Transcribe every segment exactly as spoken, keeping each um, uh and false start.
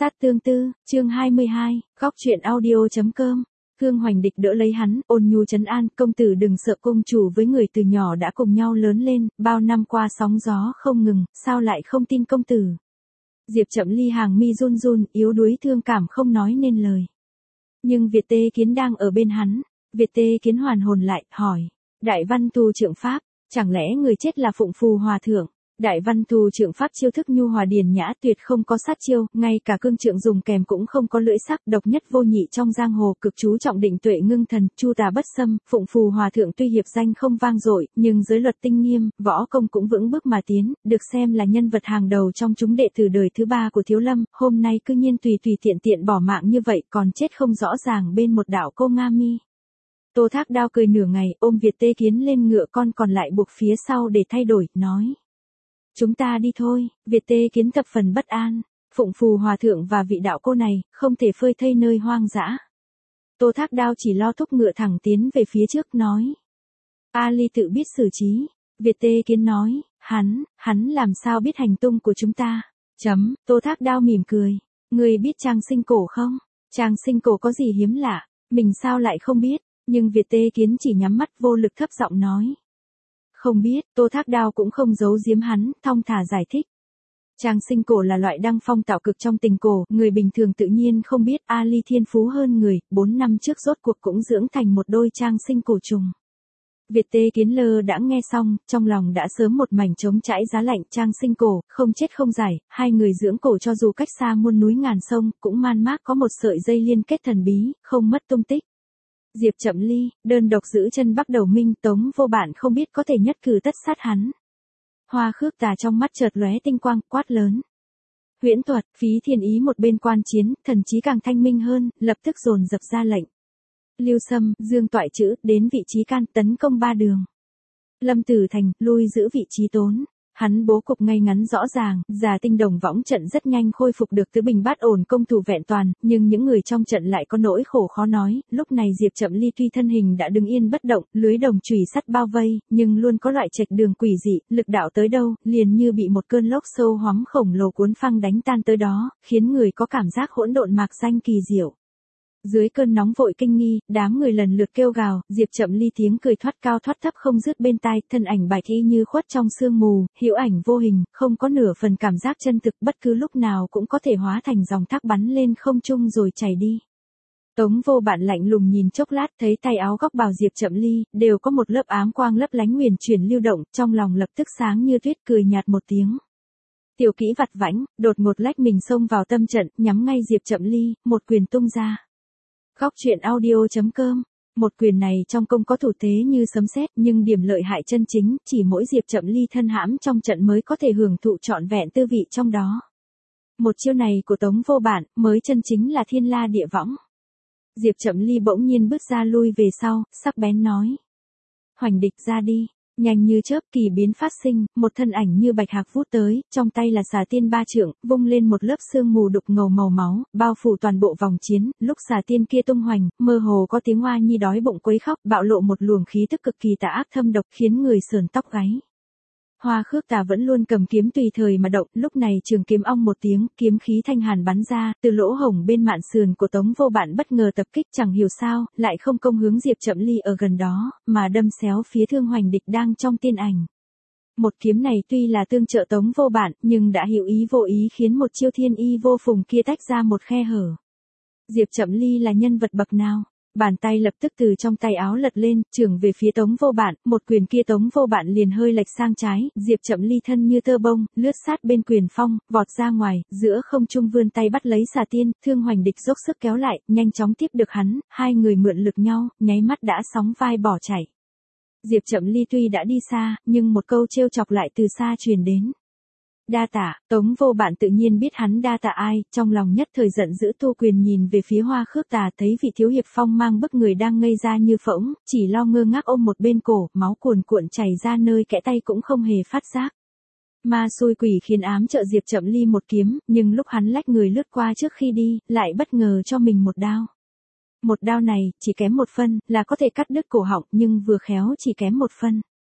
Sát tương tư, chương hai mươi hai, góc truyện audio.com. Khương Hoành Địch đỡ lấy hắn, ôn nhu trấn an, công tử đừng sợ, công chủ với người từ nhỏ đã cùng nhau lớn lên, bao năm qua sóng gió không ngừng, sao lại không tin công tử. Diệp Chậm Ly hàng mi run run, yếu đuối thương cảm không nói nên lời. Nhưng Việt Tê Kiến đang ở bên hắn, Việt Tê Kiến hoàn hồn lại, hỏi, Đại Văn Tu Trượng Pháp, chẳng lẽ người chết là Phụng Phù Hòa Thượng? Đại Văn Tu Trượng Pháp chiêu thức nhu hòa điển nhã, tuyệt không có sát chiêu, ngay cả cương trượng dùng kèm cũng không có lưỡi sắc, độc nhất vô nhị trong giang hồ, cực chú trọng định tuệ ngưng thần, chu tà bất xâm. Phụng Phù Hòa Thượng tuy hiệp danh không vang dội, nhưng giới luật tinh nghiêm, võ công cũng vững bước mà tiến, được xem là nhân vật hàng đầu trong chúng đệ tử đời thứ ba của Thiếu Lâm, hôm nay cư nhiên tùy tùy tiện tiện bỏ mạng như vậy, còn chết không rõ ràng bên một đạo cô Nga Mi. Tô Thác Đao cười nửa ngày, ôm Việt Tê Kiến lên ngựa con còn lại buộc phía sau để thay đổi, nói. Chúng ta đi thôi. Việt Tê Kiến thập phần bất an. Phụng Phù Hòa Thượng và vị đạo cô này, không thể phơi thây nơi hoang dã. Tô Thác Đao chỉ lo thúc ngựa thẳng tiến về phía trước, nói. Ali tự biết xử trí. Việt Tê Kiến nói, hắn, hắn làm sao biết hành tung của chúng ta? Chấm, Tô Thác Đao mỉm cười. Người biết Trang Sinh Cổ không? Trang Sinh Cổ có gì hiếm lạ? Mình sao lại không biết? Nhưng Việt Tê Kiến chỉ nhắm mắt vô lực thấp giọng nói. Không biết, Tô Thác Đao cũng không giấu giếm hắn, thong thả giải thích. Trang Sinh Cổ là loại đăng phong tạo cực trong tình cổ, người bình thường tự nhiên không biết, Ali thiên phú hơn người, bốn năm trước rốt cuộc cũng dưỡng thành một đôi Trang Sinh Cổ trùng. Việt Tê Kiến lơ đã nghe xong, trong lòng đã sớm một mảnh trống trải giá lạnh. Trang Sinh Cổ, không chết không giải, hai người dưỡng cổ cho dù cách xa muôn núi ngàn sông, cũng man mác có một sợi dây liên kết thần bí, không mất tung tích. Diệp Chậm Ly, đơn độc giữ chân Bắc Đầu Minh, Tống Vô Bạn không biết có thể nhất cử tất sát hắn. Hoa Khước Tà trong mắt chợt lóe tinh quang, quát lớn. Huyễn thuật, Phí Thiên Ý một bên quan chiến, thần trí càng thanh minh hơn, lập tức dồn dập ra lệnh. Lưu Sâm, Dương Toại Chữ, đến vị trí can, tấn công ba đường. Lâm Tử Thành, lui giữ vị trí Tốn. Hắn bố cục ngay ngắn rõ ràng, Già Tinh Đồng võng trận rất nhanh khôi phục được tứ bình bát ổn, công thủ vẹn toàn, nhưng những người trong trận lại có nỗi khổ khó nói. Lúc này Diệp Chậm Ly tuy thân hình đã đứng yên bất động, lưới đồng chùy sắt bao vây, nhưng luôn có loại trạch đường quỷ dị, lực đạo tới đâu, liền như bị một cơn lốc sâu hoắm khổng lồ cuốn phăng đánh tan tới đó, khiến người có cảm giác hỗn độn mạc danh kỳ diệu. Dưới cơn nóng vội kinh nghi, đám người lần lượt kêu gào, Diệp Chậm Ly tiếng cười thoát cao thoát thấp không dứt bên tai, thân ảnh bạch y như khuất trong sương mù, hữu ảnh vô hình, không có nửa phần cảm giác chân thực, bất cứ lúc nào cũng có thể hóa thành dòng thác bắn lên không trung rồi chảy đi. Tống Vô Bạn lạnh lùng nhìn chốc lát, thấy tay áo góc bào Diệp Chậm Ly đều có một lớp ám quang lấp lánh huyền chuyển lưu động, trong lòng lập tức sáng như tuyết, cười nhạt một tiếng. Tiểu kỹ vặt vãnh, đột ngột lách mình xông vào tâm trận, nhắm ngay Diệp Chậm Ly, một quyền tung ra. Góc truyện audio.com. Một quyền này trong công có thủ thế như sấm sét, nhưng điểm lợi hại chân chính, chỉ mỗi Diệp Chậm Ly thân hãm trong trận mới có thể hưởng thụ trọn vẹn tư vị trong đó. Một chiêu này của Tống Vô Bạn, mới chân chính là thiên la địa võng. Diệp Chậm Ly bỗng nhiên bước ra lui về sau, sắc bén nói. Hoành Địch ra đi. Nhanh như chớp, kỳ biến phát sinh, một thân ảnh như bạch hạc vút tới, trong tay là xà tiên ba trượng, vung lên một lớp sương mù đục ngầu màu máu, bao phủ toàn bộ vòng chiến. Lúc xà tiên kia tung hoành, mơ hồ có tiếng oa nhi đói bụng quấy khóc, bạo lộ một luồng khí tức cực kỳ tà ác thâm độc, khiến người sờn tóc gáy. Hoa Khước Tà vẫn luôn cầm kiếm tùy thời mà động, lúc này trường kiếm ong một tiếng, kiếm khí thanh hàn bắn ra, từ lỗ hổng bên mạn sườn của Tống Vô Bạn bất ngờ tập kích, chẳng hiểu sao, lại không công hướng Diệp Chậm Ly ở gần đó, mà đâm xéo phía Thương Hoành Địch đang trong tiên ảnh. Một kiếm này tuy là tương trợ Tống Vô Bạn, nhưng đã hữu ý vô ý khiến một chiêu thiên y vô phùng kia tách ra một khe hở. Diệp Chậm Ly là nhân vật bậc nào? Bàn tay lập tức từ trong tay áo lật lên, chưởng về phía Tống Vô Bạn, một quyền kia Tống Vô Bạn liền hơi lệch sang trái, Diệp Chậm Ly thân như tơ bông, lướt sát bên quyền phong, vọt ra ngoài, giữa không trung vươn tay bắt lấy xà tiên, Thương Hoành Địch dốc sức kéo lại, nhanh chóng tiếp được hắn, hai người mượn lực nhau, nháy mắt đã sóng vai bỏ chạy. Diệp Chậm Ly tuy đã đi xa, nhưng một câu trêu chọc lại từ xa truyền đến. Đa tạ. Tống Vô Bạn tự nhiên biết hắn đa tạ ai, trong lòng nhất thời giận dữ thu quyền nhìn về phía Hoa Khước Tà, thấy vị thiếu hiệp phong mang bức người đang ngây ra như phỗng, chỉ lo ngơ ngác ôm một bên cổ, máu cuồn cuộn chảy ra nơi kẽ tay cũng không hề phát giác. Ma xui quỷ khiến ám trợ Diệp Chậm Ly một kiếm, nhưng lúc hắn lách người lướt qua trước khi đi, lại bất ngờ cho mình một đao. Một đao này, chỉ kém một phân, là có thể cắt đứt cổ họng, nhưng vừa khéo chỉ kém một phân.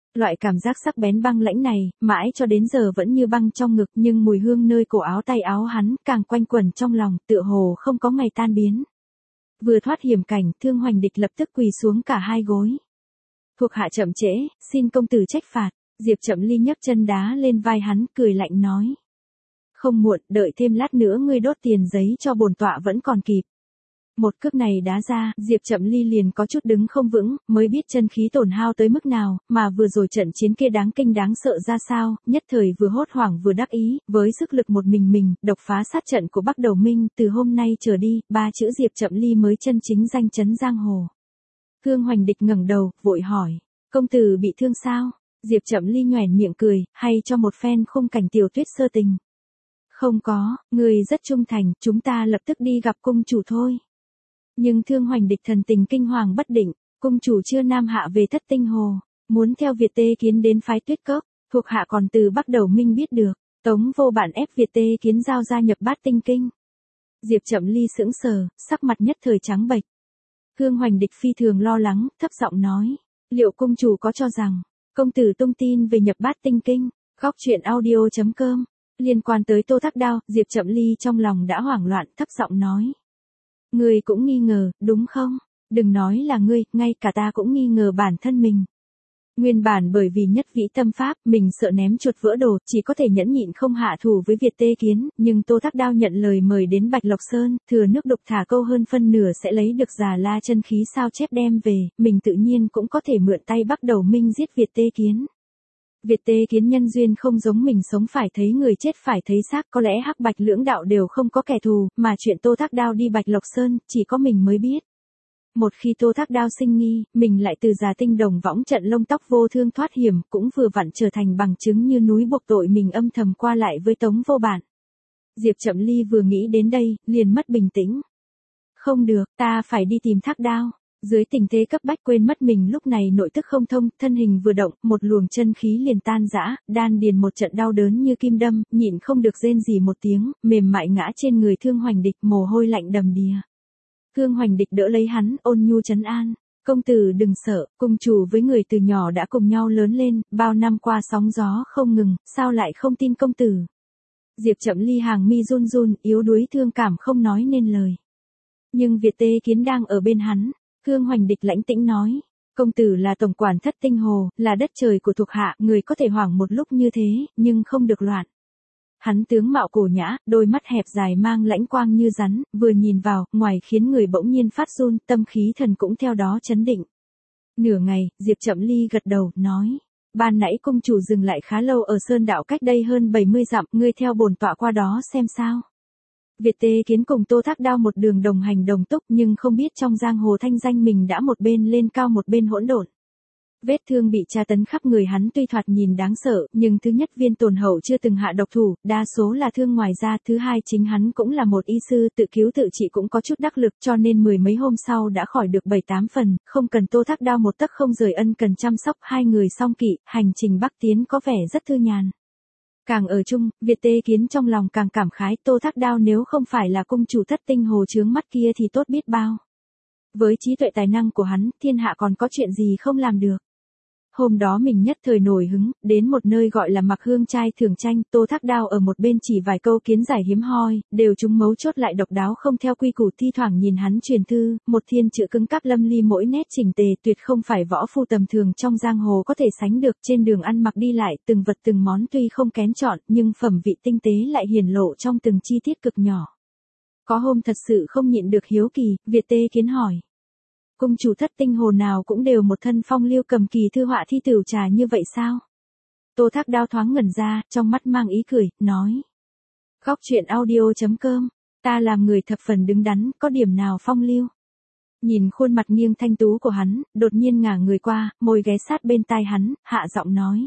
Loại cảm giác sắc bén băng lãnh này, mãi cho đến giờ vẫn như băng trong ngực, nhưng mùi hương nơi cổ áo tay áo hắn càng quanh quẩn trong lòng, tựa hồ không có ngày tan biến. Vừa thoát hiểm cảnh, Thương Hoành Địch lập tức quỳ xuống cả hai gối. Thuộc hạ chậm trễ, xin công tử trách phạt. Diệp Chậm Ly nhấc chân đá lên vai hắn, cười lạnh nói. Không muộn, đợi thêm lát nữa ngươi đốt tiền giấy cho bổn tọa vẫn còn kịp. Một cước này đá ra, Diệp Chậm Ly liền có chút đứng không vững, mới biết chân khí tổn hao tới mức nào, mà vừa rồi trận chiến kia đáng kinh đáng sợ ra sao, nhất thời vừa hốt hoảng vừa đắc ý, với sức lực một mình mình, độc phá sát trận của Bắc Đầu Minh, từ hôm nay trở đi, ba chữ Diệp Chậm Ly mới chân chính danh chấn giang hồ. Thương Hoành Địch ngẩng đầu, vội hỏi, công tử bị thương sao? Diệp Chậm Ly nhoẻn miệng cười, hay cho một phen khung cảnh tiểu tuyết sơ tình. Không có, người rất trung thành, chúng ta lập tức đi gặp cung chủ thôi. Nhưng Thương Hoành Địch thần tình kinh hoàng bất định, cung chủ chưa nam hạ về Thất Tinh Hồ, muốn theo Việt Tê Kiến đến phái Tuyết Cốc, thuộc hạ còn từ Bắc Đầu Minh biết được, Tống Vô Bản ép Việt Tê Kiến giao gia nhập Bát Tinh Kinh. Diệp Chậm Ly sững sờ, sắc mặt nhất thời trắng bệch. Thương Hoành Địch phi thường lo lắng, thấp giọng nói, liệu cung chủ có cho rằng công tử tung tin về nhập Bát Tinh Kinh? Góc truyện audio chấm com. Liên quan tới Tô Thác Đao, Diệp Chậm Ly trong lòng đã hoảng loạn, thấp giọng nói. Ngươi cũng nghi ngờ, đúng không? Đừng nói là ngươi, ngay cả ta cũng nghi ngờ bản thân mình. Nguyên bản bởi vì nhất vĩ tâm pháp, mình sợ ném chuột vỡ đồ, chỉ có thể nhẫn nhịn không hạ thủ với Việt Tê Kiến, nhưng Tô Thác Đao nhận lời mời đến Bạch Lộc Sơn, thừa nước đục thả câu hơn phân nửa sẽ lấy được Già La chân khí sao chép đem về, mình tự nhiên cũng có thể mượn tay Bắc Đầu Minh giết Việt Tê Kiến. Việt Tê Kiến nhân duyên không giống mình, sống phải thấy người chết phải thấy xác, có lẽ hắc bạch lưỡng đạo đều không có kẻ thù, mà chuyện Tô Thác Đao đi Bạch Lộc Sơn, chỉ có mình mới biết. Một khi Tô Thác Đao sinh nghi, mình lại từ Già Tinh Đồng võng trận lông tóc vô thương thoát hiểm, cũng vừa vặn trở thành bằng chứng như núi buộc tội mình âm thầm qua lại với Tống Vô Bản. Diệp Chậm Ly vừa nghĩ đến đây, liền mất bình tĩnh. Không được, ta phải đi tìm Thác Đao. Dưới tình thế cấp bách quên mất mình lúc này nội tức không thông, thân hình vừa động, một luồng chân khí liền tan rã, đan điền một trận đau đớn như kim đâm, nhịn không được rên rỉ một tiếng, mềm mại ngã trên người Thương Hoành Địch, mồ hôi lạnh đầm đìa. Thương Hoành Địch đỡ lấy hắn, ôn nhu trấn an, công tử đừng sợ, cung chủ với người từ nhỏ đã cùng nhau lớn lên, bao năm qua sóng gió không ngừng, sao lại không tin công tử? Diệp Chậm Ly hàng mi run run, yếu đuối thương cảm không nói nên lời. Nhưng Việt Tê Kiến đang ở bên hắn. Thương Hoành Địch lãnh tĩnh nói, công tử là tổng quản Thất Tinh Hồ, là đất trời của thuộc hạ, người có thể hoảng một lúc như thế, nhưng không được loạn. Hắn tướng mạo cổ nhã, đôi mắt hẹp dài mang lãnh quang như rắn, vừa nhìn vào, ngoài khiến người bỗng nhiên phát run, tâm khí thần cũng theo đó chấn định. Nửa ngày, Diệp Chậm Ly gật đầu, nói, ban nãy cung chủ dừng lại khá lâu ở Sơn Đạo cách đây hơn bảy mươi dặm, ngươi theo bổn tọa qua đó xem sao. Việt Tê Kiến cùng Tô Thác Đao một đường đồng hành đồng túc, nhưng không biết trong giang hồ thanh danh mình đã một bên lên cao một bên hỗn độn. Vết thương bị tra tấn khắp người hắn tuy thoạt nhìn đáng sợ, nhưng thứ nhất viên tổn hậu chưa từng hạ độc thủ, đa số là thương ngoài ra, thứ hai chính hắn cũng là một y sư, tự cứu tự trị cũng có chút đắc lực, cho nên mười mấy hôm sau đã khỏi được bảy tám phần, không cần Tô Thác Đao một tấc không rời ân cần chăm sóc, hai người song kỵ, hành trình Bắc tiến có vẻ rất thư nhàn. Càng ở chung, Việt Tê Kiến trong lòng càng cảm khái, Tô Thác Đao nếu không phải là cung chủ Thất Tinh Hồ chướng mắt kia thì tốt biết bao. Với trí tuệ tài năng của hắn, thiên hạ còn có chuyện gì không làm được. Hôm đó mình nhất thời nổi hứng, đến một nơi gọi là Mặc Hương Trai thưởng tranh, Tô Thác Đao ở một bên chỉ vài câu kiến giải hiếm hoi, đều chúng mấu chốt lại độc đáo không theo quy củ, thi thoảng nhìn hắn truyền thư, một thiên chữ cứng cáp lâm ly mỗi nét chỉnh tề, tuyệt không phải võ phu tầm thường trong giang hồ có thể sánh được, trên đường ăn mặc đi lại, từng vật từng món tuy không kén chọn, nhưng phẩm vị tinh tế lại hiển lộ trong từng chi tiết cực nhỏ. Có hôm thật sự không nhịn được hiếu kỳ, Việt Tê Kiến hỏi. Cung chủ Thất Tinh Hồ nào cũng đều một thân phong lưu cầm kỳ thư họa thi tửu trà như vậy sao? Tô Thác Đao thoáng ngẩn ra, trong mắt mang ý cười, nói. Góc truyện audio chấm com, ta làm người thập phần đứng đắn, có điểm nào phong lưu? Nhìn khuôn mặt nghiêng thanh tú của hắn, đột nhiên ngả người qua, môi ghé sát bên tai hắn, hạ giọng nói.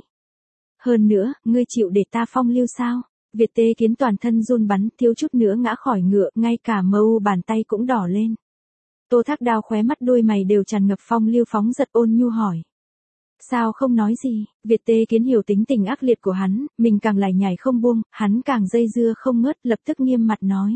Hơn nữa, ngươi chịu để ta phong lưu sao? Việt Tê Kiến toàn thân run bắn, thiếu chút nữa ngã khỏi ngựa, ngay cả mờ u bàn tay cũng đỏ lên. Tô Thác Đao khóe mắt đôi mày đều tràn ngập phong lưu phóng giật, ôn nhu hỏi. Sao không nói gì? Việt Tê Kiến hiểu tính tình ác liệt của hắn, mình càng lải nhải không buông, hắn càng dây dưa không ngớt, lập tức nghiêm mặt nói.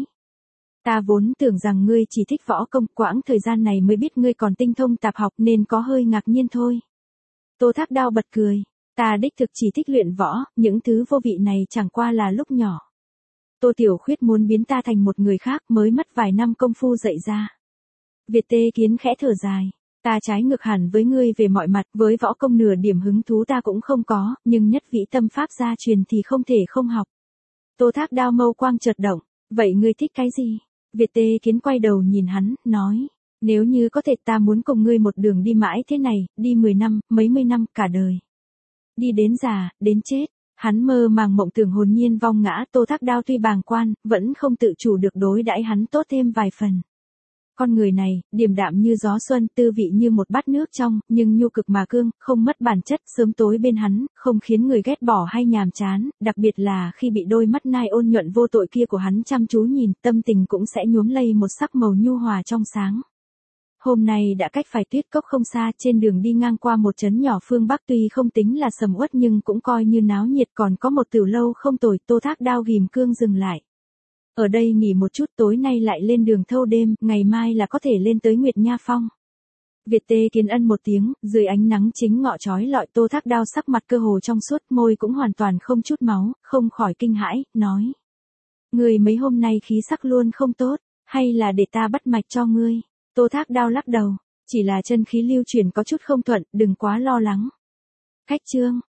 Ta vốn tưởng rằng ngươi chỉ thích võ công, quãng thời gian này mới biết ngươi còn tinh thông tạp học nên có hơi ngạc nhiên thôi. Tô Thác Đao bật cười. Ta đích thực chỉ thích luyện võ, những thứ vô vị này chẳng qua là lúc nhỏ. Tô Tiểu Khuyết muốn biến ta thành một người khác mới mất vài năm công phu dạy ra. Việt Tê Kiến khẽ thở dài. Ta trái ngược hẳn với ngươi về mọi mặt, với võ công nửa điểm hứng thú ta cũng không có, nhưng nhất vĩ tâm pháp gia truyền thì không thể không học. Tô Thác Đao mâu quang chợt động, vậy ngươi thích cái gì? Việt Tê Kiến quay đầu nhìn hắn, nói, nếu như có thể ta muốn cùng ngươi một đường đi mãi thế này, đi mười năm, mấy mươi năm, cả đời. Đi đến già, đến chết. Hắn mơ màng mộng tưởng hồn nhiên vong ngã, Tô Thác Đao tuy bàng quan, vẫn không tự chủ được đối đãi hắn tốt thêm vài phần. Con người này, điềm đạm như gió xuân, tư vị như một bát nước trong, nhưng nhu cực mà cương, không mất bản chất, sớm tối bên hắn, không khiến người ghét bỏ hay nhàm chán, đặc biệt là khi bị đôi mắt nai ôn nhuận vô tội kia của hắn chăm chú nhìn, tâm tình cũng sẽ nhuốm lây một sắc màu nhu hòa trong sáng. Hôm nay đã cách phải Tuyết Cốc không xa, trên đường đi ngang qua một trấn nhỏ phương Bắc tuy không tính là sầm uất nhưng cũng coi như náo nhiệt, còn có một tiểu lâu không tồi. Tô Thác Đao ghim cương dừng lại. Ở đây nghỉ một chút, tối nay lại lên đường thâu đêm, ngày mai là có thể lên tới Nguyệt Nha Phong. Việt Tê Kiến ân một tiếng, dưới ánh nắng chính ngọ chói lọi, Tô Thác Đao sắc mặt cơ hồ trong suốt, môi cũng hoàn toàn không chút máu, không khỏi kinh hãi, nói: Người mấy hôm nay khí sắc luôn không tốt, hay là để ta bắt mạch cho ngươi? Tô Thác Đao lắc đầu, chỉ là chân khí lưu chuyển có chút không thuận, đừng quá lo lắng. Khách chương